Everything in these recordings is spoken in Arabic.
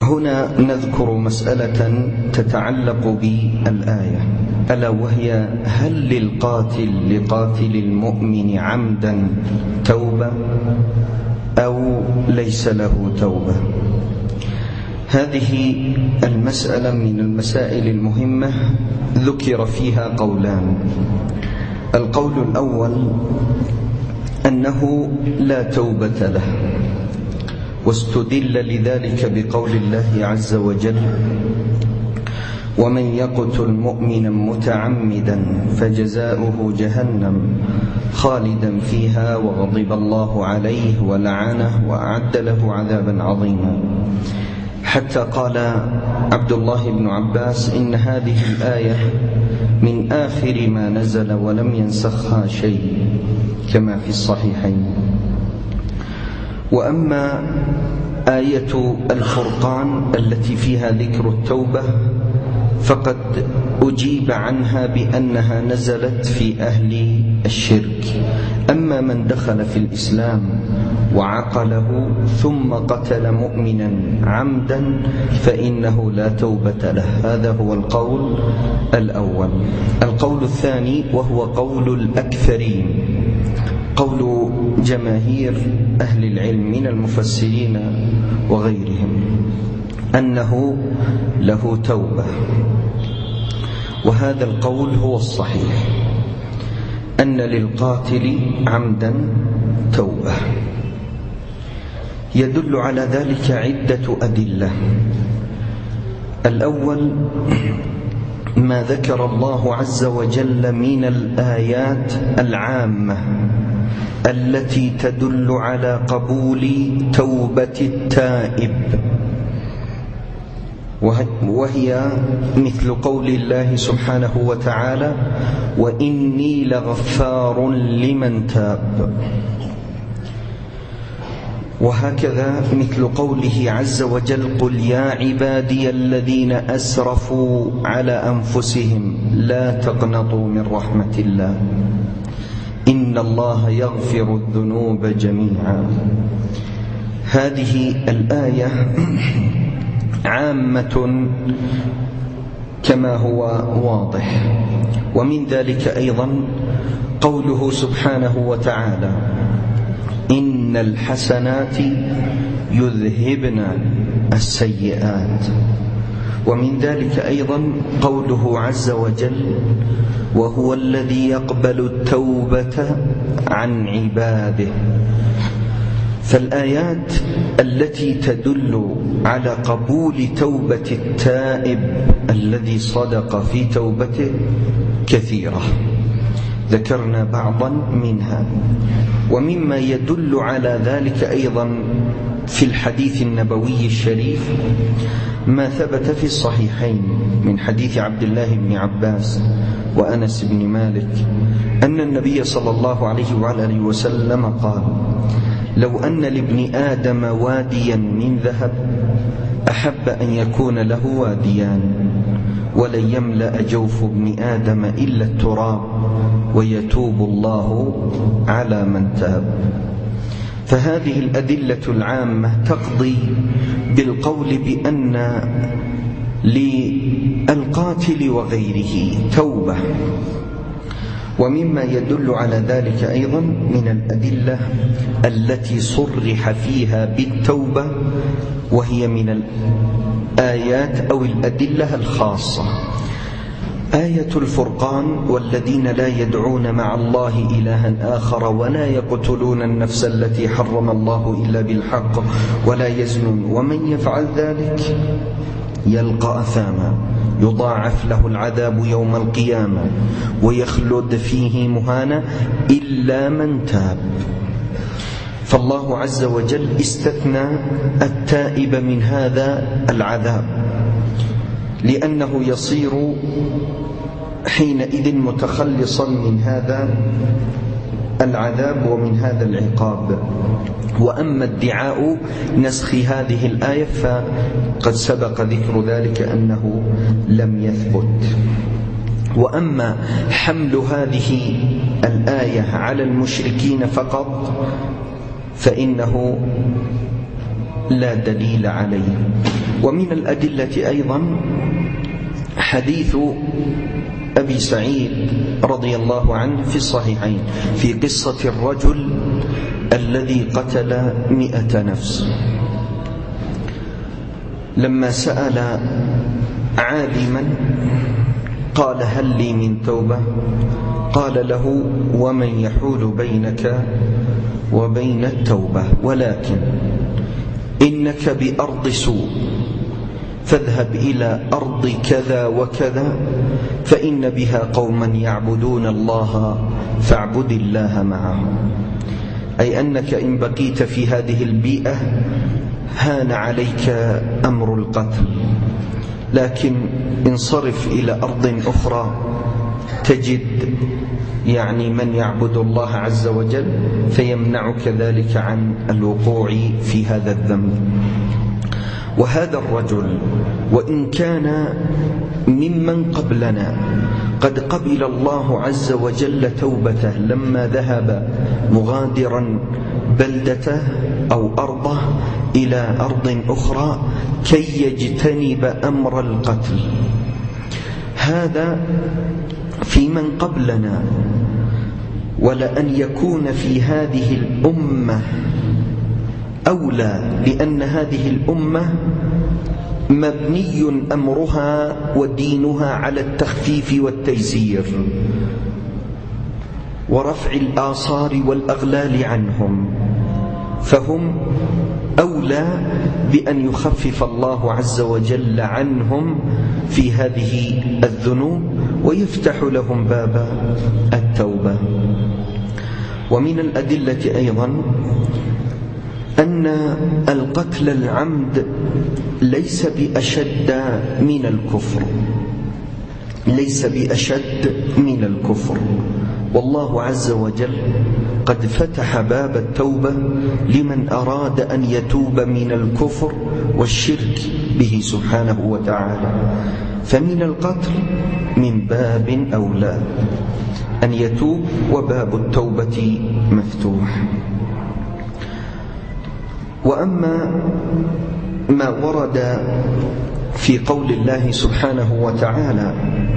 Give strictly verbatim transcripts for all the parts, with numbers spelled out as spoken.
هنا نذكر مسألة تتعلق بالآية، ألا وهي: هل للقاتل لقاتل المؤمن عمدا توبة أو ليس له توبة؟ هذه المسألة من المسائل المهمة ذكر فيها قولان. القول الأول أنه لا توبة له، واستدل لذلك بقول الله عز وجل: ومن يقتل مؤمنا متعمدا فجزاؤه جهنم خالدا فيها وغضب الله عليه ولعنه وأعد له عذابا عظيما، حتى قال عبد الله بن عباس: إن هذه الآية من آخر ما نزل ولم ينسخها شيء، كما في الصحيحين. وأما آية الفرقان التي فيها ذكر التوبة فقد أجيب عنها بأنها نزلت في أهل الشرك. أما من دخل في الإسلام وعقله ثم قتل مؤمنا عمدا فإنه لا توبة له. هذا هو القول الأول. القول الثاني وهو قول الأكثرين، قول جماهير أهل العلم من المفسرين وغيرهم، أنه له توبة، وهذا القول هو الصحيح، أن للقاتل عمدا توبة. يدل على ذلك عدة أدلة. الأول ما ذكر الله عز وجل من الآيات العامة التي تدل على قبول توبة التائب، وهي مثل قول الله سبحانه وتعالى: وإني لغفار لمن تاب. وهكذا مثل قوله عز وجل: قل يا عبادي الذين أسرفوا على أنفسهم لا تقنطوا من رحمة الله إن الله يغفر الذنوب جميعا. هذه الآية عامة كما هو واضح. ومن ذلك أيضا قوله سبحانه وتعالى: إن الحسنات يذهبن السيئات. ومن ذلك أيضا قوله عز وجل: وهو الذي يقبل التوبة عن عباده. فالآيات التي تدل على قبول توبة التائب الذي صدق في توبته كثيرة، ذكرنا بعضا منها. ومما يدل على ذلك أيضا في الحديث النبوي الشريف ما ثبت في الصحيحين من حديث عبد الله بن عباس وأنس بن مالك أن النبي صلى الله عليه وآله وسلم قال: لو أن لابن آدم واديا من ذهب أحب أن يكون له واديان، ولن يملأ جوف ابن آدم إلا التراب ويتوب الله على من تاب. فهذه الأدلة العامة تقضي بالقول بأن للقاتل وغيره توبة. ومما يدل على ذلك أيضا من الأدلة التي صرح فيها بالتوبة، وهي من الآيات أو الأدلة الخاصة، آية الفرقان: والذين لا يدعون مع الله إلها آخر ولا يقتلون النفس التي حرم الله إلا بالحق ولا يزنون ومن يفعل ذلك يلقى أثاما يضاعف له العذاب يوم القيامة ويخلد فيه مهانا إلا من تاب. فالله عز وجل استثنى التائب من هذا العذاب، لأنه يصير حينئذ متخلصا من هذا العذاب ومن هذا العقاب. وأما ادعاء نسخ هذه الآية فقد سبق ذكر ذلك أنه لم يثبت. وأما حمل هذه الآية على المشركين فقط فإنه لا دليل عليه، ومن الأدلة أيضا حديث أبي سعيد رضي الله عنه في الصحيحين في قصة الرجل الذي قتل مئة نفس، لما سأل عالما قال هل لي من توبة؟ قال له ومن يحول بينك وبين التوبة، ولكن إنك بأرض سوء، فاذهب إلى أرض كذا وكذا فإن بها قوما يعبدون الله فاعبد الله معهم، أي أنك إن بقيت في هذه البيئة هان عليك أمر القتل، لكن انصرف إلى أرض أخرى تجد يعني من يعبد الله عز وجل فيمنعك ذلك عن الوقوع في هذا الذنب. وهذا الرجل وإن كان ممن قبلنا قد قبل الله عز وجل توبته لما ذهب مغادرا بلدته أو أرضه إلى أرض أخرى كي يجتنب أمر القتل، هذا في من قبلنا. ولأن يكون في هذه الأمة أولى، لأن هذه الأمة مبني أمرها ودينها على التخفيف والتيسير ورفع الآصار والأغلال عنهم، فهم أولى بأن يخفف الله عز وجل عنهم في هذه الذنوب ويفتح لهم باب التوبة. ومن الأدلة أيضا أن القتل العمد ليس بأشد من الكفر، ليس بأشد من الكفر، والله عز وجل قد فتح باب التوبة لمن أراد أن يتوب من الكفر والشرك به سبحانه وتعالى، فمن القتل من باب أولى أن يتوب وباب التوبة مفتوح. وأما ما ورد في قول الله سبحانه وتعالى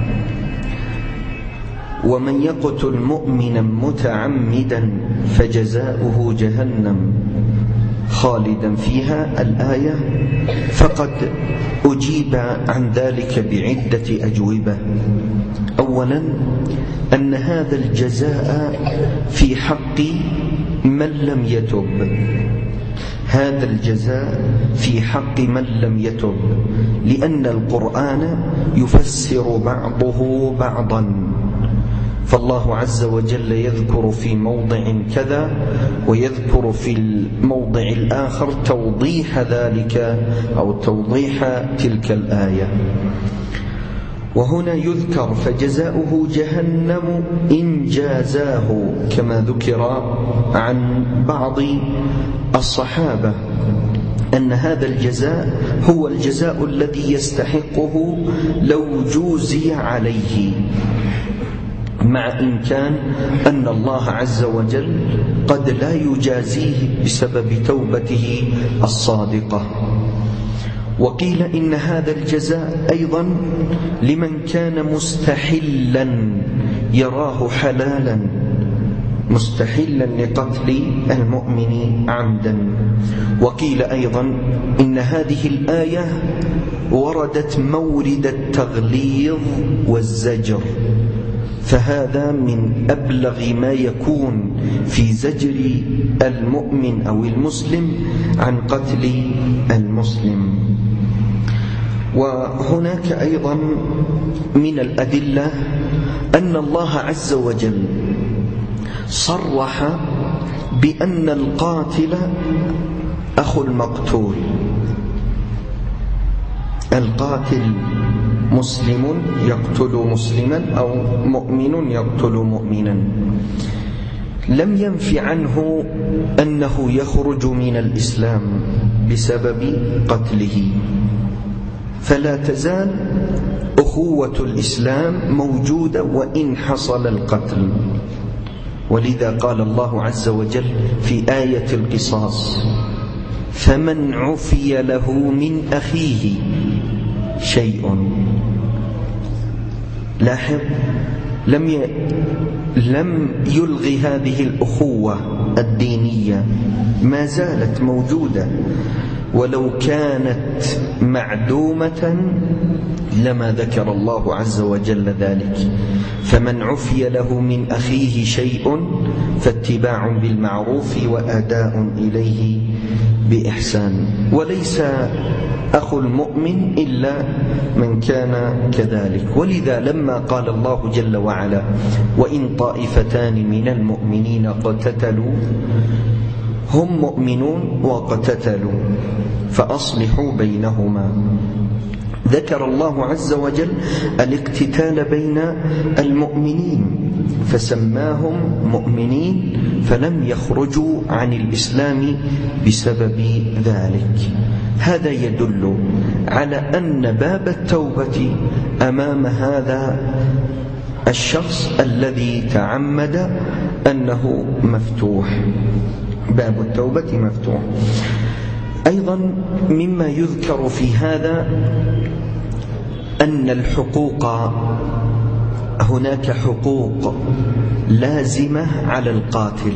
ومن يقتل مؤمنا متعمدا فجزاؤه جهنم خالدا فيها الآية، فقد أجيب عن ذلك بعدة أجوبة. أولا أن هذا الجزاء في حق من لم يتب، هذا الجزاء في حق من لم يتب، لأن القرآن يفسر بعضه بعضا، فالله عز وجل يذكر في موضع كذا ويذكر في الموضع الآخر توضيح ذلك أو توضيح تلك الآية. وهنا يذكر فجزاؤه جهنم إن جازاه، كما ذكر عن بعض الصحابة أن هذا الجزاء هو الجزاء الذي يستحقه لو جوزي عليه، مع إمكان أن الله عز وجل قد لا يجازيه بسبب توبته الصادقة. وقيل إن هذا الجزاء أيضا لمن كان مستحلا يراه حلالا، مستحلا لقتل المؤمن عمدا. وقيل أيضا إن هذه الآية وردت مورد التغليظ والزجر، فهذا من أبلغ ما يكون في زجر المؤمن أو المسلم عن قتل المسلم. وهناك أيضا من الأدلة أن الله عز وجل صرح بأن القاتل أخو المقتول، القاتل مسلم يقتل مسلما أو مؤمن يقتل مؤمنا، لم ينف عنه أنه يخرج من الإسلام بسبب قتله، فلا تزال أخوة الإسلام موجودة وإن حصل القتل. ولذا قال الله عز وجل في آية القصاص فمن عفي له من أخيه شيء. لاحظ، لم ي... لم يلغي هذه الأخوة الدينية، ما زالت موجودة، ولو كانت معدومة لما ذكر الله عز وجل ذلك. فمن عفي له من أخيه شيء فاتباع بالمعروف وأداء إليه بإحسان. وليس أخو المؤمن إلا من كان كذلك. ولذا لما قال الله جل وعلا: وإن طائفتان من المؤمنين اقتتلوا، هم مؤمنون واقتتلوا فأصلحوا بينهما، ذكر الله عز وجل الاقتتال بين المؤمنين فسماهم مؤمنين، فلم يخرجوا عن الإسلام بسبب ذلك. هذا يدل على أن باب التوبة أمام هذا الشخص الذي تعمد أنه مفتوح، باب التوبة مفتوح. أيضا مما يذكر في هذا أن الحقوق، هناك حقوق لازمة على القاتل،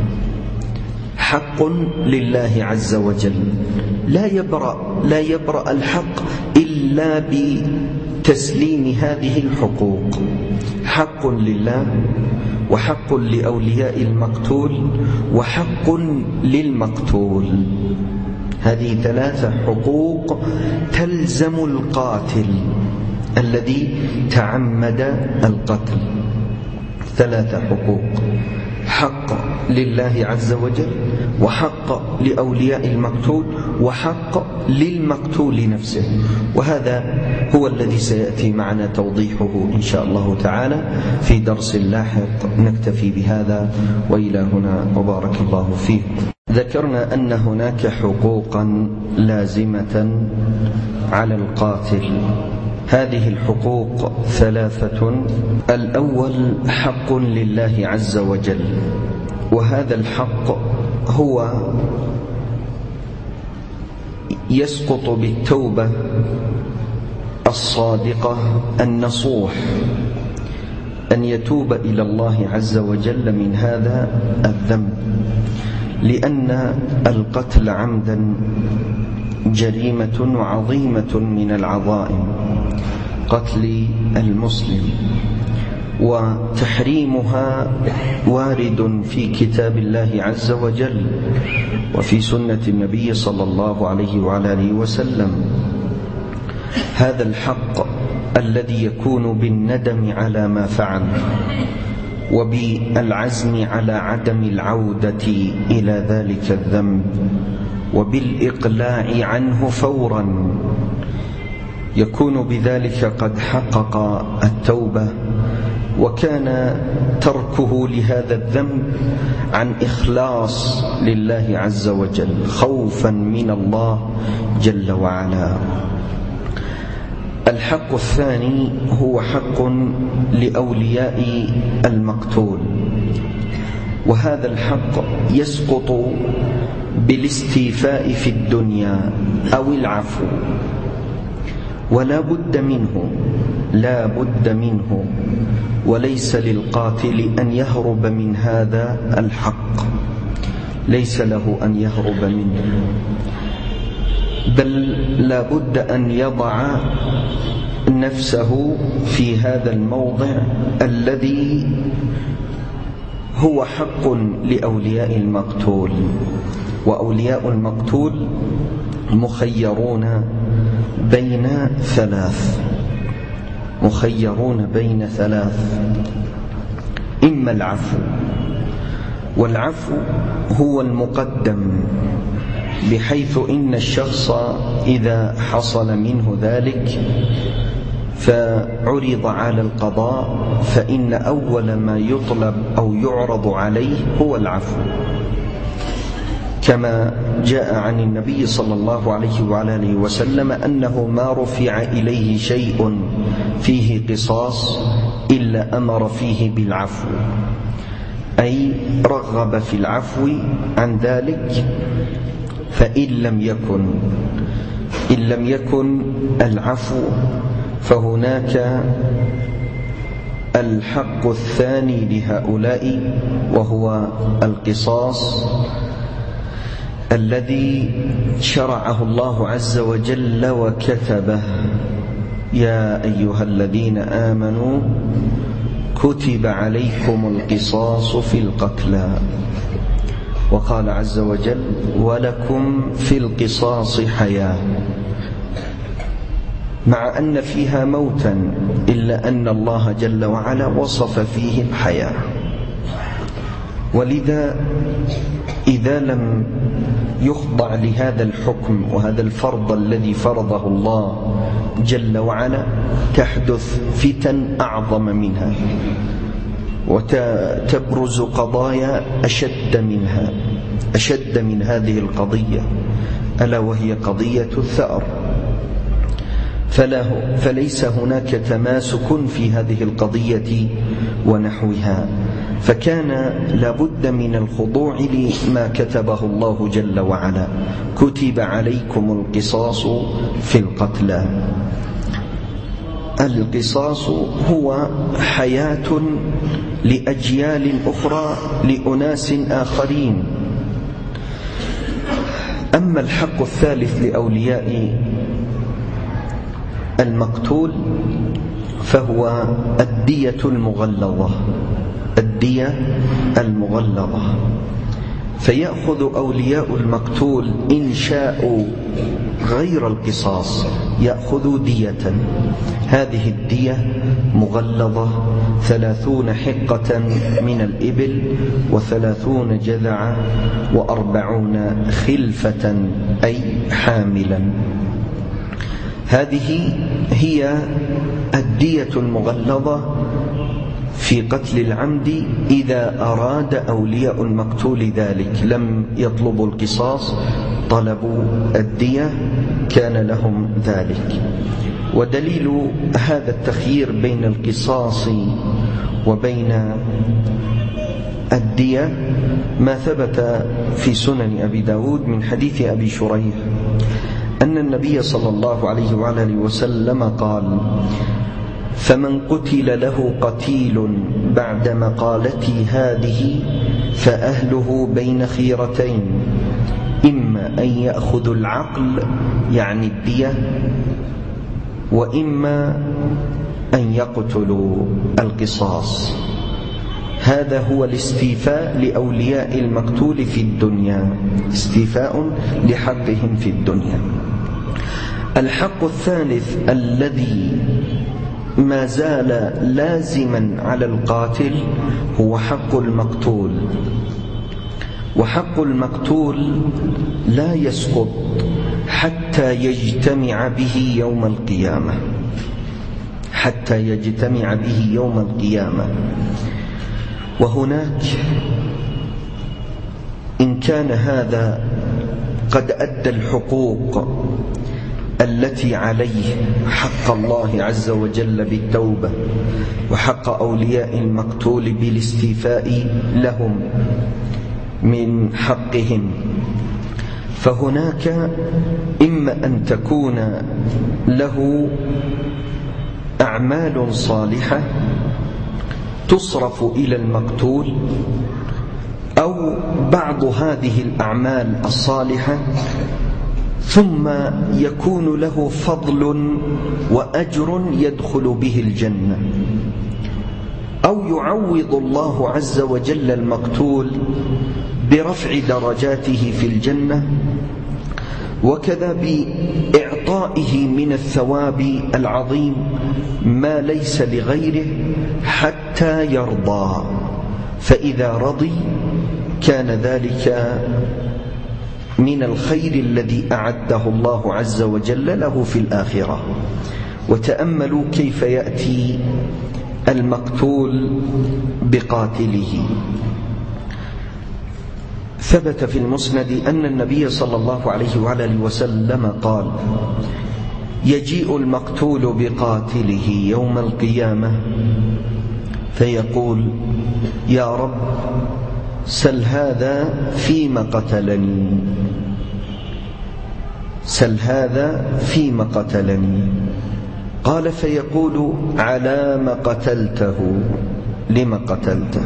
حق لله عز وجل، لا يبرأ لا يبرأ الحق إلا بتسليم هذه الحقوق. حق لله، وحق لأولياء المقتول، وحق للمقتول. هذه ثلاثة حقوق تلزم القاتل الذي تعمد القتل. ثلاثة حقوق: حق لله عز وجل، وحق لأولياء المقتول، وحق للمقتول نفسه. وهذا هو الذي سيأتي معنا توضيحه إن شاء الله تعالى في درس لاحق. نكتفي بهذا وإلى هنا، وبارك الله فيكم. ذكرنا أن هناك حقوقا لازمة على القاتل. هذه الحقوق ثلاثة. الأول حق لله عز وجل، وهذا الحق هو يسقط بالتوبة الصادقة النصوح، أن يتوب إلى الله عز وجل من هذا الذنب، لأن القتل عمدا جريمة عظيمة من العظائم، قتل المسلم، وتحريمها وارد في كتاب الله عز وجل وفي سنة النبي صلى الله عليه وعلى آله وسلم. هذا الحق الذي يكون بالندم على ما فعل، وبالعزم على عدم العودة إلى ذلك الذنب، وبالإقلاع عنه فورا، يكون بذلك قد حقق التوبة، وكان تركه لهذا الذنب عن إخلاص لله عز وجل، خوفا من الله جل وعلا. الحق الثاني هو حق لأولياء المقتول، وهذا الحق يسقط بالاستيفاء في الدنيا أو العفو، ولا بد منه لا بد منه وليس للقاتل أن يهرب من هذا الحق، ليس له أن يهرب منه، بل لا بد أن يضع نفسه في هذا الموضع الذي هو حق لأولياء المقتول. وأولياء المقتول مخيرون بين ثلاث مخيرون بين ثلاث إما العفو، والعفو هو المقدم، بحيث إن الشخص إذا حصل منه ذلك فعرض على القضاء، فإن أول ما يطلب أو يعرض عليه هو العفو، كما جاء عن النبي صلى الله عليه وعلى آله وسلم أنه ما رفع إليه شيء فيه قصاص إلا أمر فيه بالعفو، أي رغب في العفو عن ذلك، فإن لم يكن إن لم يكن العفو فهناك الحق الثاني لهؤلاء، وهو القصاص الذي شرعه الله عز وجل وكتبه: يا أيها الذين آمنوا كتب عليكم القصاص في القتلى. وقال عز وجل: ولكم في القصاص حياة، مع أن فيها موتا إلا أن الله جل وعلا وصف فيه الحياة. ولذا إذا لم يخضع لهذا الحكم وهذا الفرض الذي فرضه الله جل وعلا تحدث فتن أعظم منها، وتبرز قضايا أشد منها أشد من هذه القضية، ألا وهي قضية الثأر. فله فليس هناك تماسك في هذه القضية ونحوها، فكان لابد من الخضوع لما كتبه الله جل وعلا: كتب عليكم القصاص في القتلى. القصاص هو حياة لأجيال أخرى لأناس آخرين. أما الحق الثالث لأولياء المقتول فهو الدية المغلظة الدية المغلظة فيأخذ أولياء المقتول إن شاءوا غير القصاص يأخذوا دية. هذه الدية مغلظة: ثلاثون حقة من الإبل، وثلاثون جذعة، وأربعون خلفة أي حاملا. هذه هي الدية المغلظة في قتل العمد إذا أراد أولياء المقتول ذلك، لم يطلبوا القصاص، طلبوا الدية، كان لهم ذلك. ودليل هذا التخيير بين القصاص وبين الدية ما ثبت في سنن أبي داود من حديث أبي شريح أن النبي صلى الله عليه وآله وسلم قال: فمن قتل له قتيل بعد مقالتي هذه فأهله بين خيرتين: إما أن يأخذوا العقل يعني الدية، وإما أن يقتلوا القصاص. هذا هو الاستيفاء لأولياء المقتول في الدنيا، استيفاء لحقهم في الدنيا. الحق الثالث الذي ما زال لازما على القاتل هو حق المقتول. وحق المقتول لا يسقط حتى يجتمع به يوم القيامة حتى يجتمع به يوم القيامة. وهناك إن كان هذا قد أدى الحقوق التي عليه، حق الله عز وجل بالتوبة، وحق أولياء المقتول بالاستيفاء لهم من حقهم، فهناك إما أن تكون له أعمال صالحة تصرف إلى المقتول، أو بعض هذه الأعمال الصالحة ثم يكون له فضل وأجر يدخل به الجنة، أو يعوض الله عز وجل المقتول برفع درجاته في الجنة، وكذا بإعطائه من الثواب العظيم ما ليس لغيره حتى يرضى. فإذا رضي كان ذلك من الخير الذي أعده الله عز وجل له في الآخرة. وتأملوا كيف يأتي المقتول بقاتله. ثبت في المسند أن النبي صلى الله عليه وآله وسلم قال: يجيء المقتول بقاتله يوم القيامة فيقول: يا رب سل هذا فيما قتلني. سل هذا فيما قتلني. قال فيقول على ما قتلته، لما قتلته؟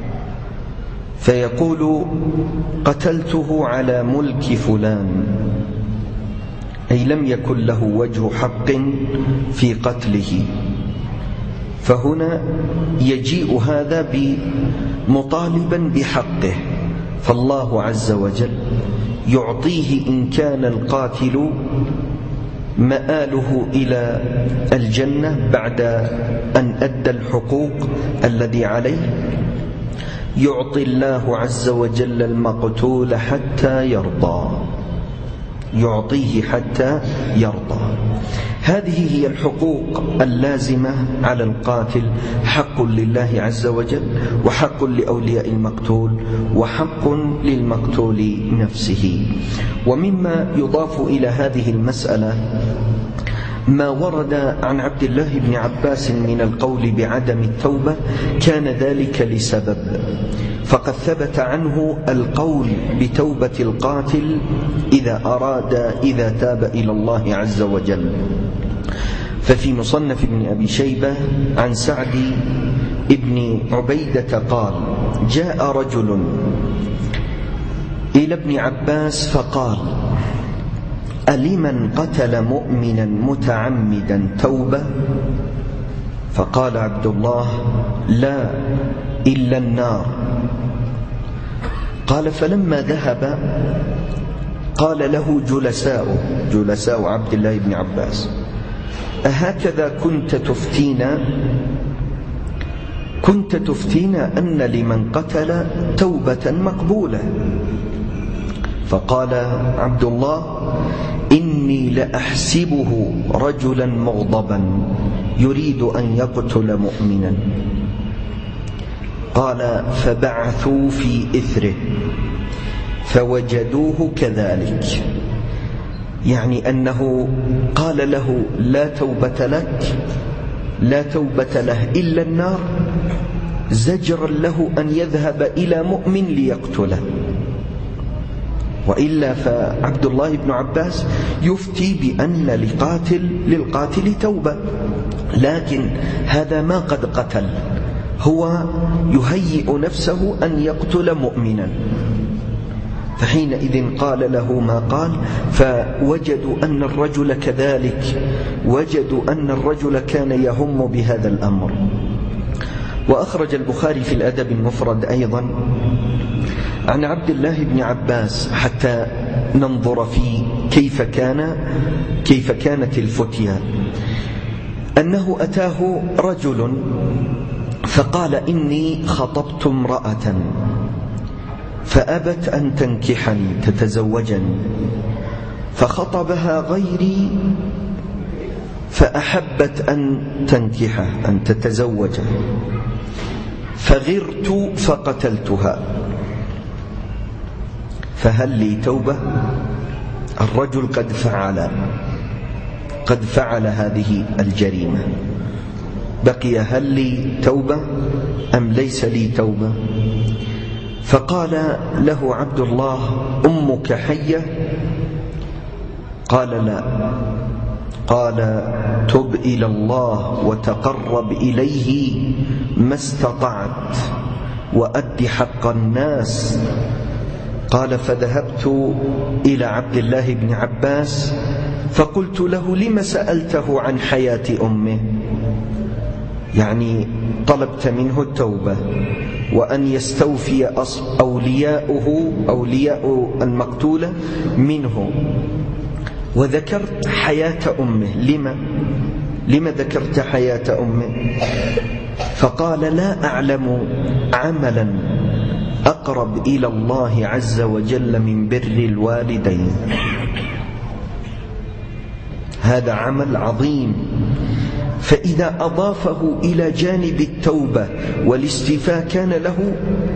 فيقول قتلته على ملك فلان، أي لم يكن له وجه حق في قتله. فهنا يجيء هذا مطالبا بحقه، فالله عز وجل يعطيه إن كان القاتل مآله إلى الجنة بعد أن أدى الحقوق الذي عليه، يعطي الله عز وجل المقتول حتى يرضى، يعطيه حتى يرضى. هذه هي الحقوق اللازمة على القاتل، حق لله عز وجل، وحق لأولياء المقتول، وحق للمقتول نفسه. ومما يضاف إلى هذه المسألة ما ورد عن عبد الله بن عباس من القول بعدم التوبة، كان ذلك لسبب، فقد ثبت عنه القول بتوبة القاتل إذا أراد إذا تاب إلى الله عز وجل. ففي مصنف ابن أبي شيبة عن سعد ابن عبيدة قال جاء رجل إلى ابن عباس فقال ألمن قتل مؤمنا متعمدا توبة؟ فقال عبد الله لا إلا النار. قال فلما ذهب قال له جلساؤه جلساء عبد الله بن عباس أهكذا كنت تفتينا؟ كنت تفتينا أن لمن قتل توبة مقبولة. فقال عبد الله إني لأحسبه رجلا مغضبا يريد أن يقتل مؤمنا. قال فبعثوا في إثره فوجدوه كذلك، يعني أنه قال له لا توبة لك، لا توبة له إلا النار، زجرا له أن يذهب إلى مؤمن ليقتله. وإلا فعبد الله بن عباس يفتي بأن لقاتل للقاتل توبة، لكن هذا ما قد قتل، هو يهيئ نفسه أن يقتل مؤمنا. فحينئذ قال له ما قال، فوجدوا أن الرجل كذلك، وجدوا أن الرجل كان يهم بهذا الأمر. وأخرج البخاري في الأدب المفرد أيضا عن عبد الله بن عباس حتى ننظر في كيف كان كيف كانت الفتية، أنه أتاه رجل فقال إني خطبت امرأة فأبت أن تنكحني تتزوجني، فخطبها غيري فأحبت أن تنكحه أن تتزوجه، فغرت فقتلتها، فهل لي توبة؟ الرجل قد فعل قد فعل هذه الجريمة، بقي هل لي توبة أم ليس لي توبة؟ فقال له عبد الله أمك حية؟ قال لا. قال تب إلى الله وتقرب إليه ما استطعت وأد حق الناس. قال فذهبت إلى عبد الله بن عباس فقلت له لم سألته عن حياة أمه؟ يعني طلبت منه التوبة وأن يستوفي أولياؤه أولياء المقتولة منه، وذكرت حياة أمه، لما لما ذكرت حياة أمه؟ فقال لا أعلم عملا أقرب إلى الله عز وجل من بر الوالدين. هذا عمل عظيم، فإذا أضافه إلى جانب التوبة والاستيفاء كان له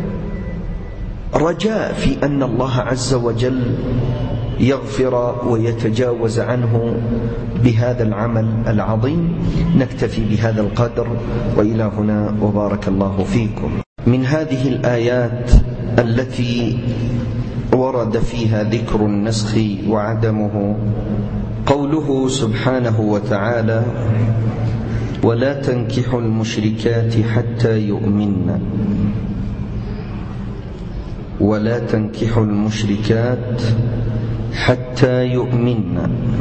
رجاء في أن الله عز وجل يغفر ويتجاوز عنه بهذا العمل العظيم. نكتفي بهذا القدر، وإلى هنا وبارك الله فيكم. من هذه الآيات التي ورد فيها ذكر النسخ وعدمه قوله سبحانه وتعالى: ولا تنكحوا المشركات حتى يؤمن. ولا تنكحوا المشركات حتى يؤمن،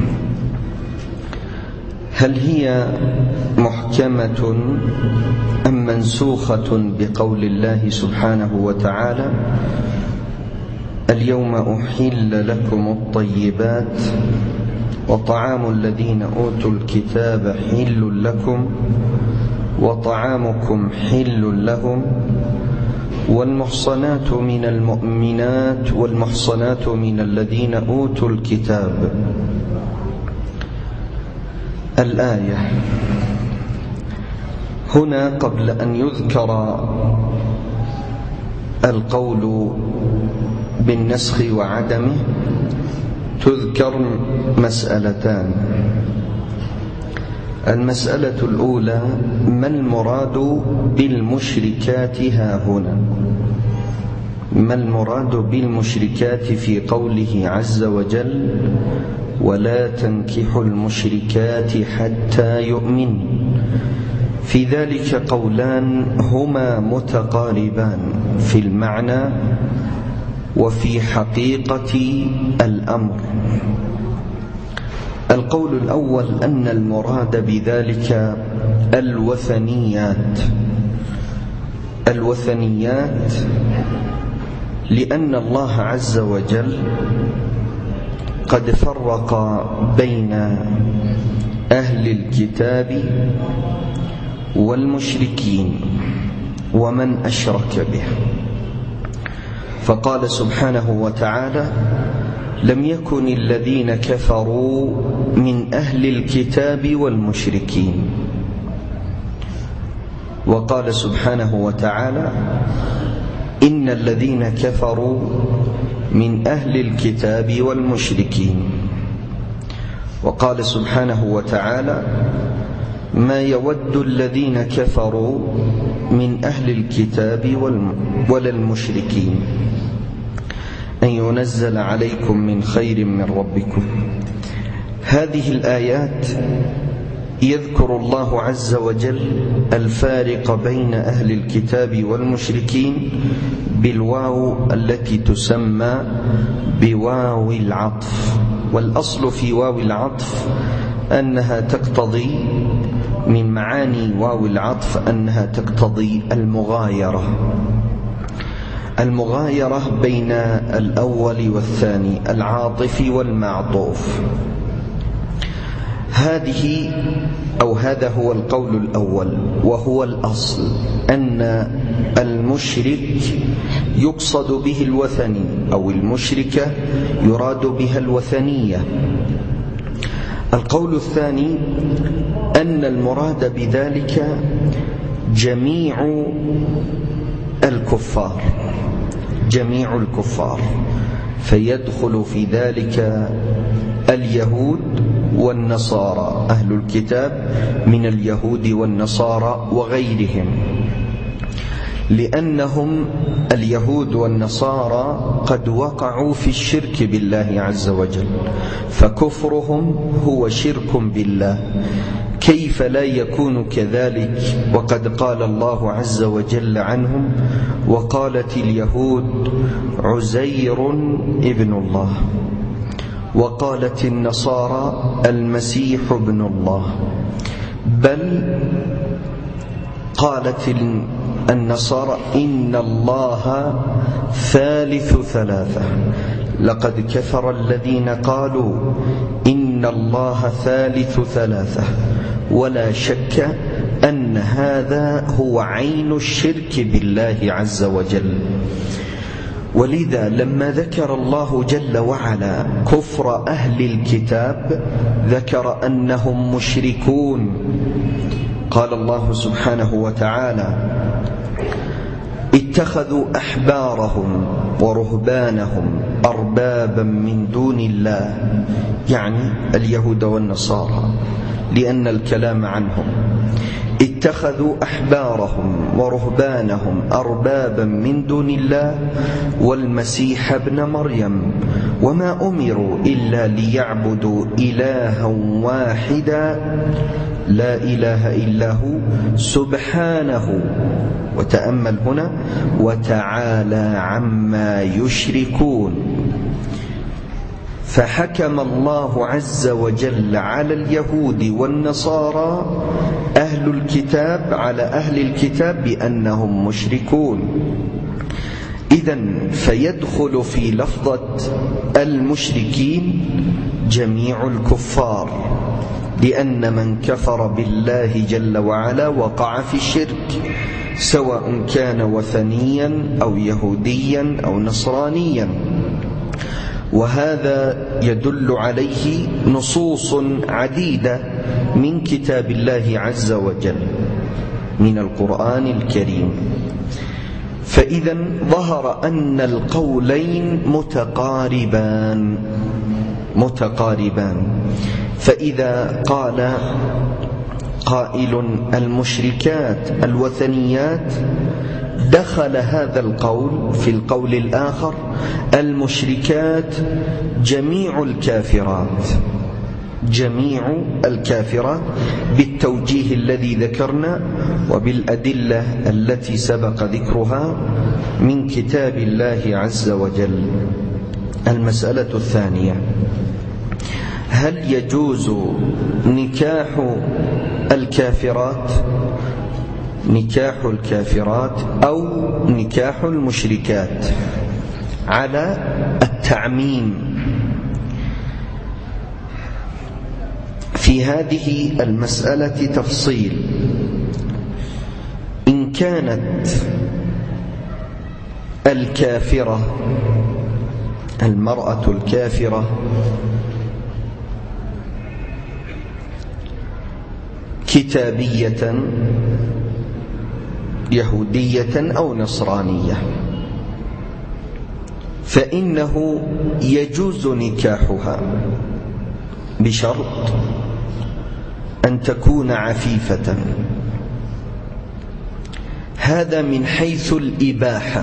هل هي محكمة أم منسوخة بقول الله سبحانه وتعالى: اليوم أحل لكم الطيبات وطعام الذين أوتوا الكتاب حل لكم وطعامكم حل لهم والمحصنات من المؤمنات والمحصنات من الذين أوتوا الكتاب. الآية هنا قبل أن يذكر القول بالنسخ وعدمه تذكر مسألتان. المسألة الأولى: ما المراد بالمشركات ها هنا؟ ما المراد بالمشركات في قوله عز وجل: ولا تنكحوا المشركات حتى يؤمن؟ في ذلك قولان هما متقاربان في المعنى وفي حقيقة الأمر. القول الأول أن المراد بذلك الوثنيات. الوثنيات لأن الله عز وجل قد فرق بين أهل الكتاب والمشركين ومن أشرك به، فقال سبحانه وتعالى: لم يكن الذين كفروا من أهل الكتاب والمشركين. وقال سبحانه وتعالى: إن الذين كفروا من أهل الكتاب والمشركين. وقال سبحانه وتعالى: ما يود الذين كفروا من أهل الكتاب ولا المشركين أن ينزل عليكم من خير من ربكم. هذه الآيات يذكر الله عز وجل الفارق بين أهل الكتاب والمشركين بالواو التي تسمى بواو العطف. والأصل في واو العطف أنها تقتضي من معاني واو العطف أنها تقتضي المغايرة المغايرة بين الأول والثاني، العاطف والمعطوف. هذه أو هذا هو القول الأول، وهو الأصل أن المشرك يقصد به الوثني أو المشركة يراد بها الوثنية. القول الثاني أن المراد بذلك جميع الكفار جميع الكفار فيدخل في ذلك اليهود والنصارى، أهل الكتاب من اليهود والنصارى وغيرهم، لأنهم اليهود والنصارى قد وقعوا في الشرك بالله عز وجل، فكفرهم هو شرك بالله. كيف لا يكون كذلك وقد قال الله عز وجل عنهم: وقالت اليهود عزير ابن الله، وقالت النصارى المسيح ابن الله، بل قالت النصارى إن الله ثالث ثلاثة. لقد كفر الذين قالوا إن الله ثالث ثلاثة، ولا شك أن هذا هو عين الشرك بالله عز وجل. ولذا لما ذكر الله جل وعلا كفر أهل الكتاب ذكر أنهم مشركون. قال الله سبحانه وتعالى: اتخذوا أحبارهم ورهبانهم أربابا من دون الله، يعني اليهود والنصارى، لأن الكلام عنهم. اتخذوا أحبارهم ورهبانهم أربابا من دون الله والمسيح ابن مريم وما أمروا إلا ليعبدوا إلها واحدا لا إله إلا هو سبحانه، وتأمل هنا، وتعالى عما يشركون. فحكم الله عز وجل على اليهود والنصارى أهل الكتاب على أهل الكتاب بأنهم مشركون. إذن فيدخل في لفظة المشركين جميع الكفار، لأن من كفر بالله جل وعلا وقع في الشرك، سواء كان وثنيا أو يهوديا أو نصرانيا. وهذا يدل عليه نصوص عديدة من كتاب الله عز وجل من القرآن الكريم. فإذا ظهر أن القولين متقاربان متقاربان فإذا قال قائل المشركات الوثنيات، دخل هذا القول في القول الآخر المشركات جميع الكافرات جميع الكافرات بالتوجيه الذي ذكرنا وبالأدلة التي سبق ذكرها من كتاب الله عز وجل. المسألة الثانية: هل يجوز نكاح الكافرات نكاح الكافرات أو نكاح المشركات على التعميم؟ في هذه المسألة تفصيل. إن كانت الكافرة المرأة الكافرة كتابية يهودية أو نصرانية، فإنه يجوز نكاحها بشرط أن تكون عفيفة. هذا من حيث الإباحة،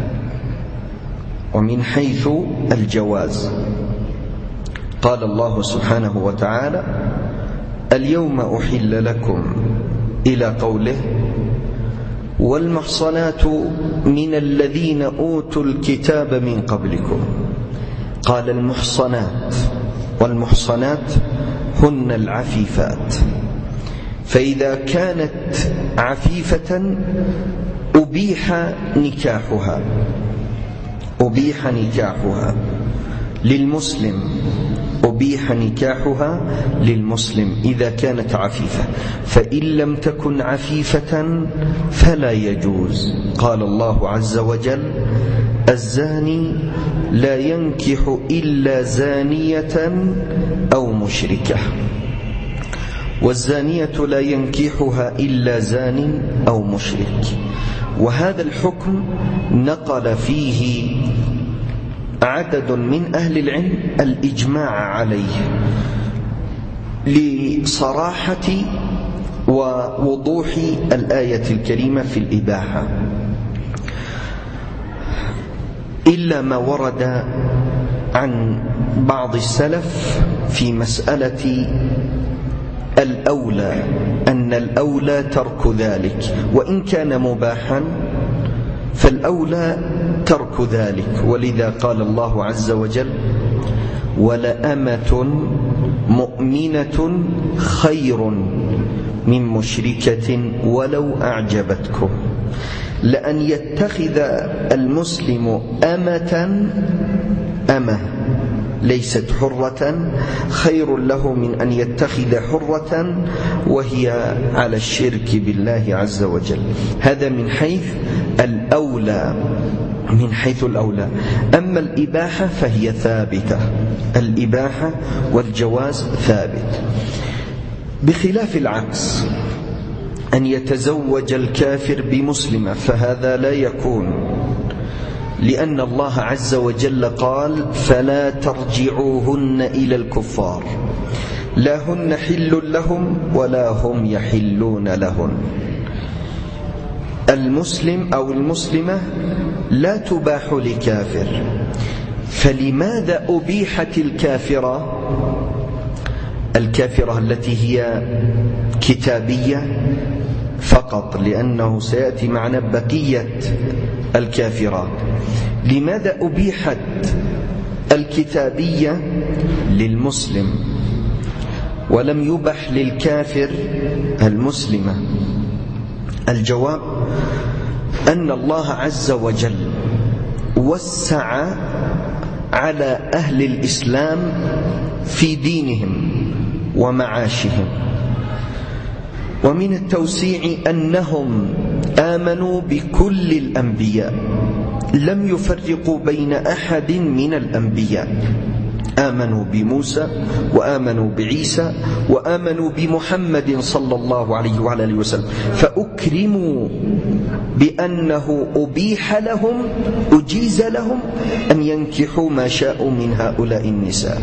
ومن حيث الجواز قال الله سبحانه وتعالى: اليوم أحل لكم، إلى قوله: والمحصنات من الذين أوتوا الكتاب من قبلكم. قال المحصنات، والمحصنات هن العفيفات. فإذا كانت عفيفة أبيح نكاحها أبيح نكاحها للمسلم أبيح نكاحها للمسلم إذا كانت عفيفة. فإن لم تكن عفيفة فلا يجوز. قال الله عز وجل: الزاني لا ينكح إلا زانية أو مشركة، والزانية لا ينكحها إلا زان أو مشرك. وهذا الحكم نقل فيه عدد من أهل العلم الإجماع عليه لصراحة ووضوح الآية الكريمة في الإباحة، إلا ما ورد عن بعض السلف في مسألة الأولى، أن الأولى ترك ذلك، وإن كان مباحا فالأولى ترك ذلك. ولذا قال الله عز وجل: ولأمة مؤمنة خير من مشركة ولو أعجبتكم. لأن يتخذ المسلم أمة أمة ليست حرة خير له من أن يتخذ حرة وهي على الشرك بالله عز وجل. هذا من حيث الأولى من حيث الأولى. أما الإباحة فهي ثابتة، الإباحة والجواز ثابت، بخلاف العكس، أن يتزوج الكافر بمسلمة، فهذا لا يكون، لأن الله عز وجل قال: فلا ترجعوهن إلى الكفار. لا هن حل لهم ولا هم يحلون لهن. المسلم أو المسلمة لا تباح لكافر، فلماذا أبيحت الكافرة الكافرة التي هي كتابية فقط؟ لأنه سيأتي معنا بقية الكافرات. لماذا أبيحت الكتابية للمسلم ولم يبح للكافر المسلمة؟ الجواب أن الله عز وجل وسع على أهل الإسلام في دينهم ومعاشهم، ومن التوسيع أنهم آمنوا بكل الأنبياء، لم يفرقوا بين أحد من الأنبياء. آمنوا بموسى وآمنوا بعيسى وآمنوا بمحمد صلى الله عليه وعلى آله وسلم، فأكرموا بأنه أبيح لهم أجيز لهم أن ينكحوا ما شاءوا من هؤلاء النساء،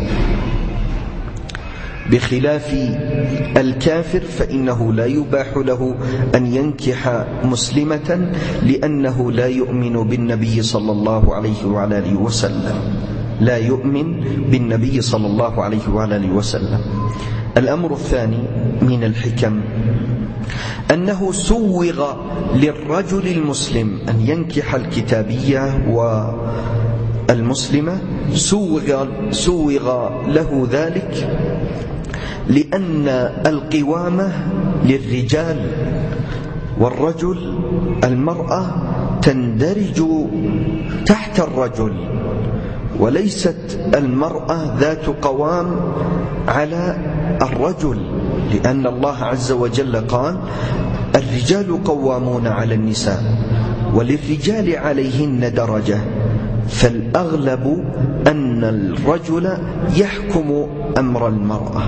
بخلاف الكافر فإنه لا يباح له أن ينكح مسلمة لأنه لا يؤمن بالنبي صلى الله عليه وعلى آله وسلم، لا يؤمن بالنبي صلى الله عليه وعلى آله وسلم. الأمر الثاني من الحكم أنه سوغ للرجل المسلم أن ينكح الكتابية والمسلمة، سوغ, سوغ له ذلك لأن القوامة للرجال، والرجل المرأة تندرج تحت الرجل، وليست المرأة ذات قوام على الرجل، لأن الله عز وجل قال الرجال قوامون على النساء وللرجال عليهن درجة، فالأغلب أن الرجل يحكم أمر المرأة،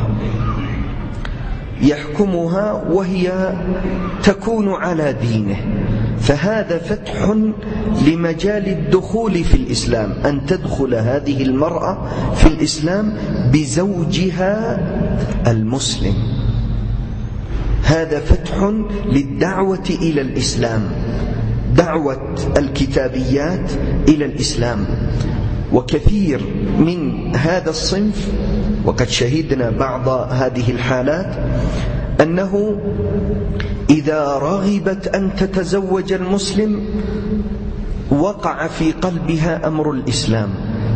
يحكمها وهي تكون على دينه. فهذا فتح لمجال الدخول في الإسلام، أن تدخل هذه المرأة في الإسلام بزوجها المسلم، هذا فتح للدعوة إلى الإسلام، دعوة الكتابيات إلى الإسلام. وكثير من هذا الصنف، وقد شهدنا بعض هذه الحالات، أنه إذا رغبت أن تتزوج المسلم وقع في قلبها أمر الإسلام،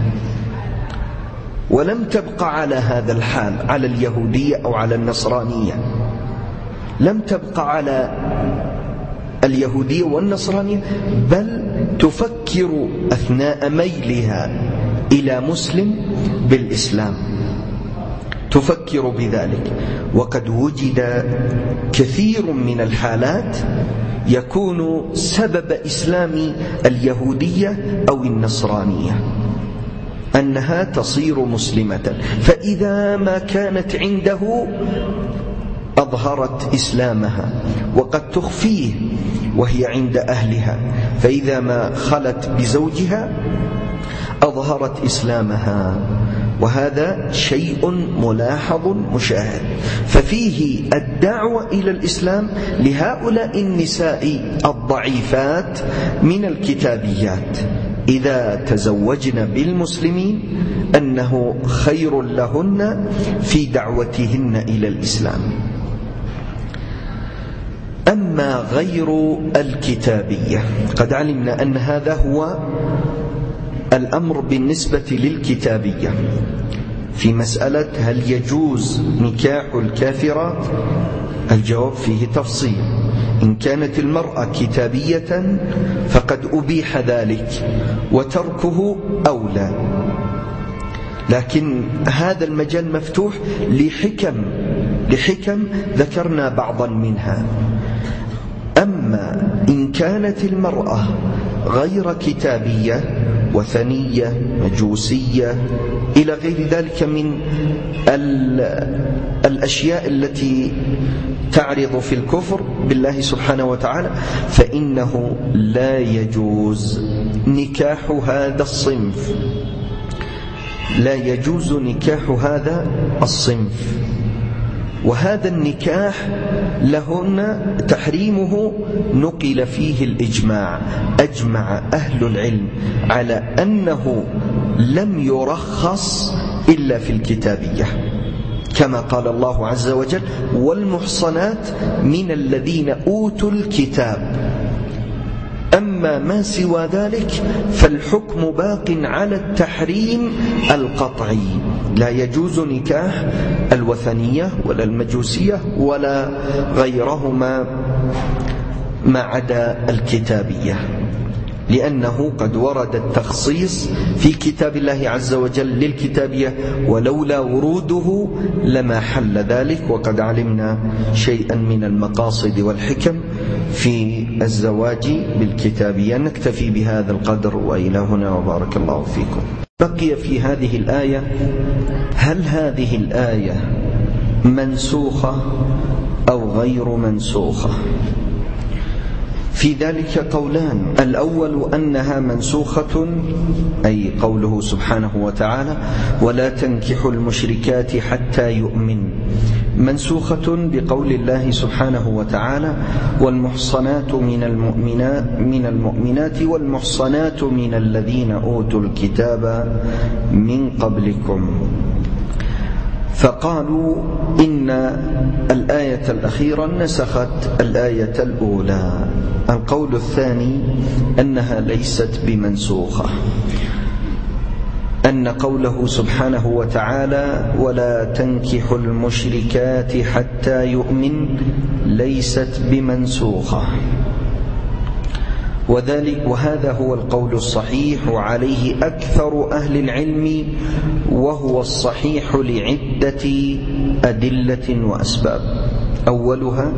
ولم تبقى على هذا الحال، على اليهودية أو على النصرانية، لم تبقى على اليهودية والنصرانية، بل تفكر أثناء ميلها إلى مسلم بالإسلام، تفكر بذلك. وقد وجد كثير من الحالات يكون سبب إسلام اليهودية أو النصرانية أنها تصير مسلمة، فإذا ما كانت عنده أظهرت إسلامها، وقد تخفيه وهي عند أهلها، فإذا ما خلت بزوجها أظهرت إسلامها، وهذا شيء ملاحظ مشاهد. ففيه الدعوة إلى الإسلام لهؤلاء النساء الضعيفات من الكتابيات إذا تزوجن بالمسلمين أنه خير لهن في دعوتهن إلى الإسلام. أما غير الكتابية قد علمنا أن هذا هو الأمر بالنسبة للكتابية. في مسألة هل يجوز نكاح الكافرات، الجواب فيه تفصيل. إن كانت المرأة كتابية فقد أبيح ذلك وتركه أولى، لكن هذا المجال مفتوح لحكم لحكم ذكرنا بعضا منها. أما إن كانت المرأة غير كتابية، وثنية، مجوسية، إلى غير ذلك من الأشياء التي تعرض في الكفر بالله سبحانه وتعالى، فإنه لا يجوز نكاح هذا الصنف، لا يجوز نكاح هذا الصنف. وهذا النكاح لهن تحريمه نقل فيه الإجماع، أجمع أهل العلم على أنه لم يرخص إلا في الكتابية، كما قال الله عز وجل: والمحصنات من الذين أوتوا الكتاب. أما ما سوى ذلك فالحكم باق على التحريم القطعي، لا يجوز نكاح الوثنية ولا المجوسية ولا غيرهما ما عدا الكتابية، لأنه قد ورد التخصيص في كتاب الله عز وجل للكتابية، ولولا وروده لما حل ذلك. وقد علمنا شيئا من المقاصد والحكم في الزواج بالكتابية. نكتفي بهذا القدر وإلى هنا، وبارك الله فيكم. بقي في هذه الآية: هل هذه الآية منسوخة أو غير منسوخة؟ في ذلك قولان: الأول أنها منسوخة، أي قوله سبحانه وتعالى: ولا تنكحوا المشركات حتى يؤمن، منسوخة بقول الله سبحانه وتعالى: والمحصنات من المؤمنات من المؤمنات والمحصنات من الذين أوتوا الكتاب من قبلكم. فقالوا إن الآية الأخيرة نسخت الآية الأولى. القول الثاني أنها ليست بمنسوخة، أن قوله سبحانه وتعالى: ولا تنكحوا المشركات حتى يؤمن ليست بمنسوخة، وذلك وهذا هو القول الصحيح وعليه أكثر أهل العلم، وهو الصحيح لعدة أدلة وأسباب. أولها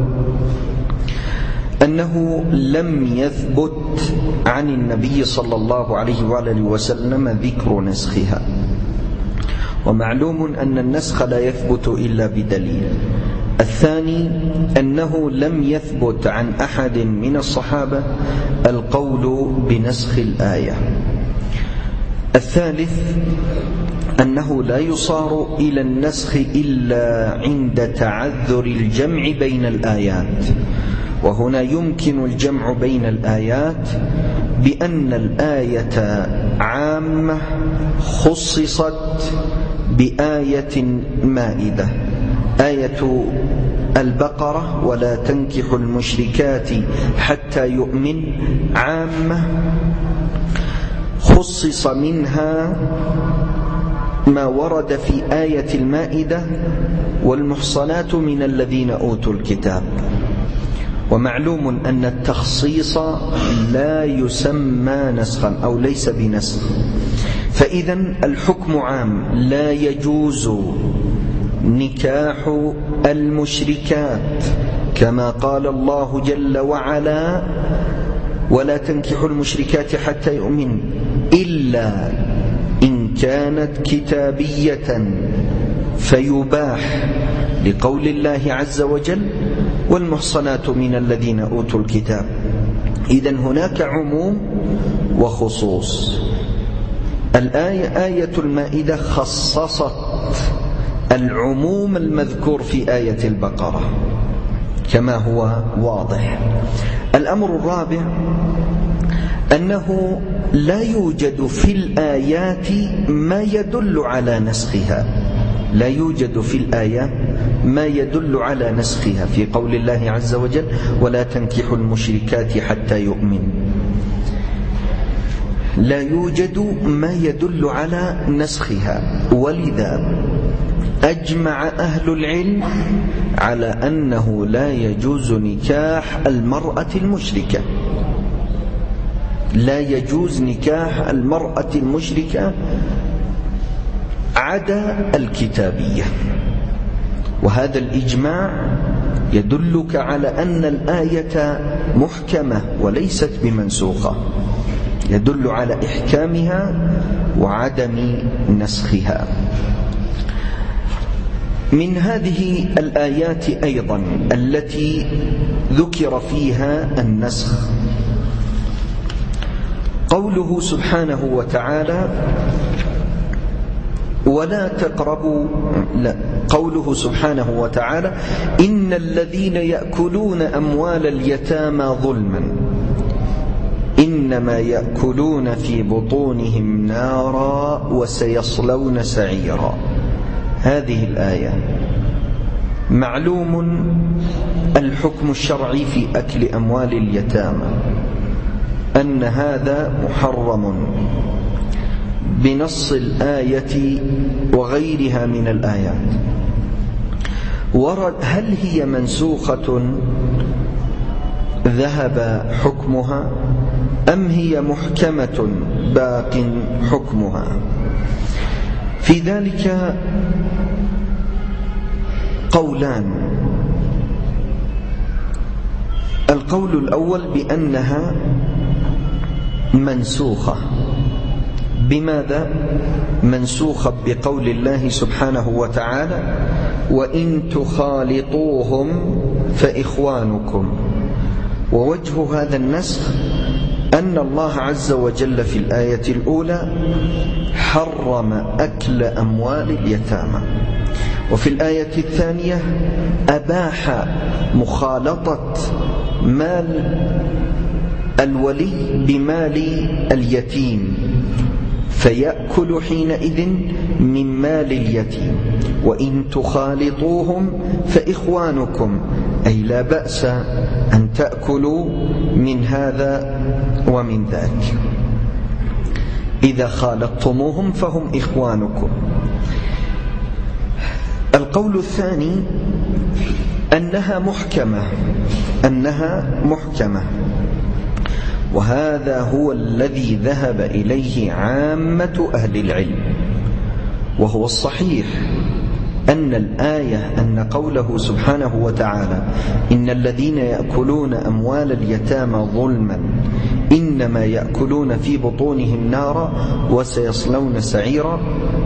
أنه لم يثبت عن النبي صلى الله عليه وآله وسلم ذكر نسخها، ومعلوم أن النسخ لا يثبت إلا بدليل. الثاني أنه لم يثبت عن أحد من الصحابة القول بنسخ الآية. الثالث أنه لا يصار إلى النسخ إلا عند تعذر الجمع بين الآيات، وهنا يمكن الجمع بين الآيات بأن الآية عامة خصصت بآية مائدة. آية البقرة: ولا تنكحوا المشركات حتى يؤمن، عامة خصص منها ما ورد في آية المائدة: والمحصنات من الذين أوتوا الكتاب. ومعلوم أن التخصيص لا يسمى نسخا أو ليس بنسخ، فإذا الحكم عام، لا يجوز نكاح المشركات، كما قال الله جل وعلا: ولا تنكحوا المشركات حتى يؤمن، إلا إن كانت كتابية فيباح، لقول الله عز وجل: والمحصنات من الذين أوتوا الكتاب. إذن هناك عموم وخصوص. الآية آية المائدة خصصت العموم المذكور في آية البقرة كما هو واضح. الأمر الرابع أنه لا يوجد في الآيات ما يدل على نسخها، لا يوجد في الآيات ما يدل على نسخها، في قول الله عز وجل: ولا تنكحوا المشركات حتى يؤمن، لا يوجد ما يدل على نسخها. ولذا أجمع أهل العلم على أنه لا يجوز نكاح المرأة المشركة، لا يجوز نكاح المرأة المشركة عدا الكتابية. وهذا الإجماع يدلك على أن الآية محكمة وليست بمنسوخة، يدل على إحكامها وعدم نسخها. من هذه الآيات أيضا التي ذكر فيها النسخ قوله سبحانه وتعالى: ولا تقربوا، لا، قوله سبحانه وتعالى إن الذين يأكلون أموال اليتامى ظلما إنما يأكلون في بطونهم نارا وسيصلون سعيرا. هذه الآية معلوم الحكم الشرعي في أكل أموال اليتامى أن هذا محرم بنص الآية وغيرها من الآيات. ورد هل هي منسوخة ذهب حكمها أم هي محكمة باق حكمها؟ في ذلك قولان. القول الأول بأنها منسوخة. بماذا؟ منسوخة بقول الله سبحانه وتعالى وإن تخالطوهم فإخوانكم. ووجه هذا النسخ أن الله عز وجل في الآية الأولى حرم أكل أموال اليتامى، وفي الآية الثانية أباح مخالطة مال الولي بمال اليتيم، فيأكل حينئذ من مال اليتيم. وإن تخالطوهم فإخوانكم، أي لا بأس أن تأكلوا من هذا ومن ذاك، إذا خالطتموهم فهم إخوانكم. القول الثاني أنها محكمة أنها محكمة وهذا هو الذي ذهب إليه عامة أهل العلم، وهو الصحيح أن الآية أن قوله سبحانه وتعالى إن الذين يأكلون أموال اليتامى ظلما إنما يأكلون في بطونهم نارا وسيصلون سعيرا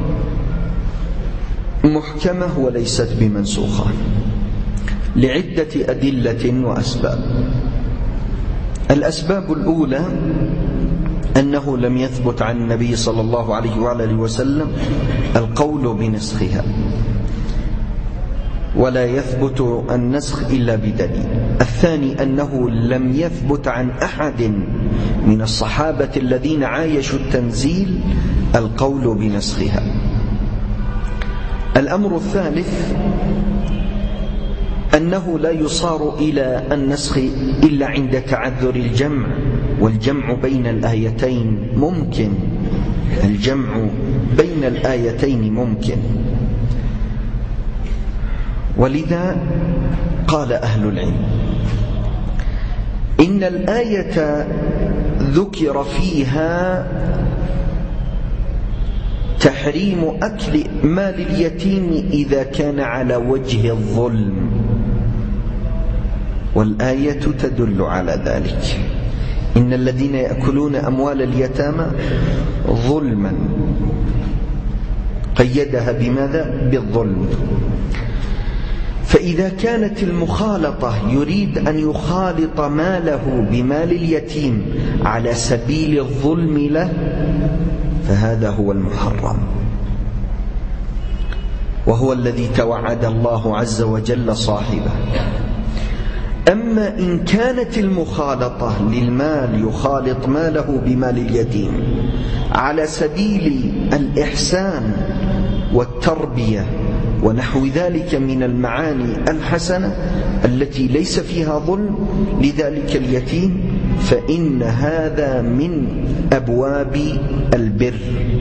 محكمة وليست بمنسوخة لعدة أدلة وأسباب. الأسباب الأولى أنه لم يثبت عن النبي صلى الله عليه وآله وسلم القول بنسخها، ولا يثبت النسخ إلا بدليل. الثاني أنه لم يثبت عن أحد من الصحابة الذين عايشوا التنزيل القول بنسخها. الأمر الثالث أنه لا يصار إلى النسخ إلا عند تعذر الجمع، والجمع بين الآيتين ممكن، الجمع بين الآيتين ممكن. ولذا قال أهل العلم إن الآية ذكر فيها تحريم أكل مال اليتيم إذا كان على وجه الظلم، والآية تدل على ذلك. إن الذين يأكلون أموال اليتامى ظلما، قيدها بماذا؟ بالظلم. فإذا كانت المخالطة يريد أن يخالط ماله بمال اليتيم على سبيل الظلم له فهذا هو المحرم، وهو الذي توعد الله عز وجل صاحبه. أما إن كانت المخالطة للمال يخالط ماله بمال اليتيم على سبيل الإحسان والتربية ونحو ذلك من المعاني الحسنة التي ليس فيها ظلم لذلك اليتيم، فإن هذا من أبواب البر.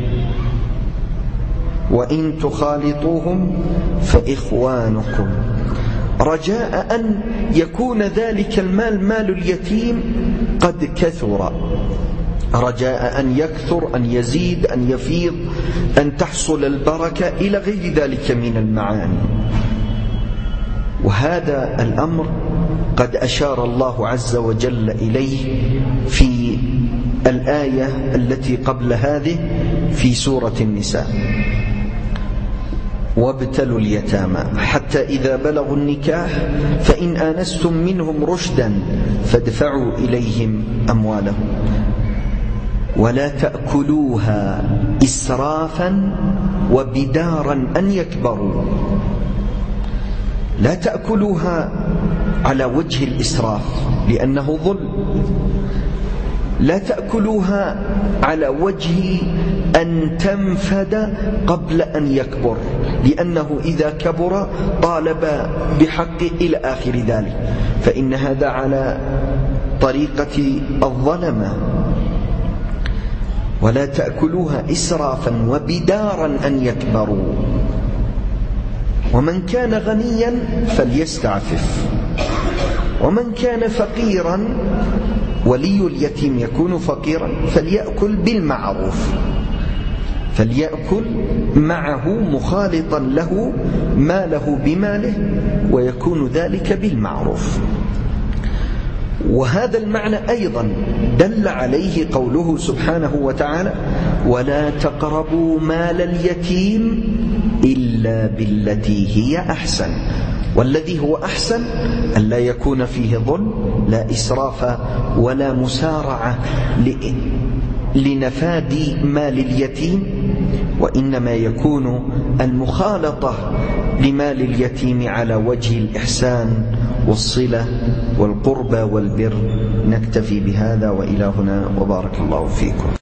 وإن تخالطوهم فإخوانكم، رجاء أن يكون ذلك المال مال اليتيم قد كثر، رجاء أن يكثر، أن يزيد، أن يفيض، أن تحصل البركة إلى غير ذلك من المعاني. وهذا الأمر قد أشار الله عز وجل إليه في الآية التي قبل هذه في سورة النساء: وابتلوا اليتامى حتى إذا بلغوا النكاح فإن آنستم منهم رشدا فادفعوا إليهم أموالهم. ولا تأكلوها إسرافا وبدارا أن يكبروا. لا تأكلوها على وجه الإسراف لأنه ظلم، لا تأكلوها على وجه أن تنفد قبل أن يكبر، لأنه إذا كبر طالب بحقه إلى آخر ذلك، فإن هذا على طريقة الظلمة. ولا تأكلوها إسرافا وبدارا أن يكبروا. ومن كان غنيا فليستعفف، ومن كان فقيرا، ولي اليتيم يكون فقيرا، فليأكل بالمعروف، فليأكل معه مخالطا له ماله بماله، ويكون ذلك بالمعروف. وهذا المعنى أيضا دل عليه قوله سبحانه وتعالى: ولا تقربوا مال اليتيم إلا بالتي هي أحسن. والذي هو أحسن ألا يكون فيه ظلم، لا إسراف ولا مسارعة لنفاد مال اليتيم، وإنما يكون المخالطة لمال اليتيم على وجه الإحسان والصلة والقربى والبر. نكتفي بهذا وإلى هنا، وبارك الله فيكم.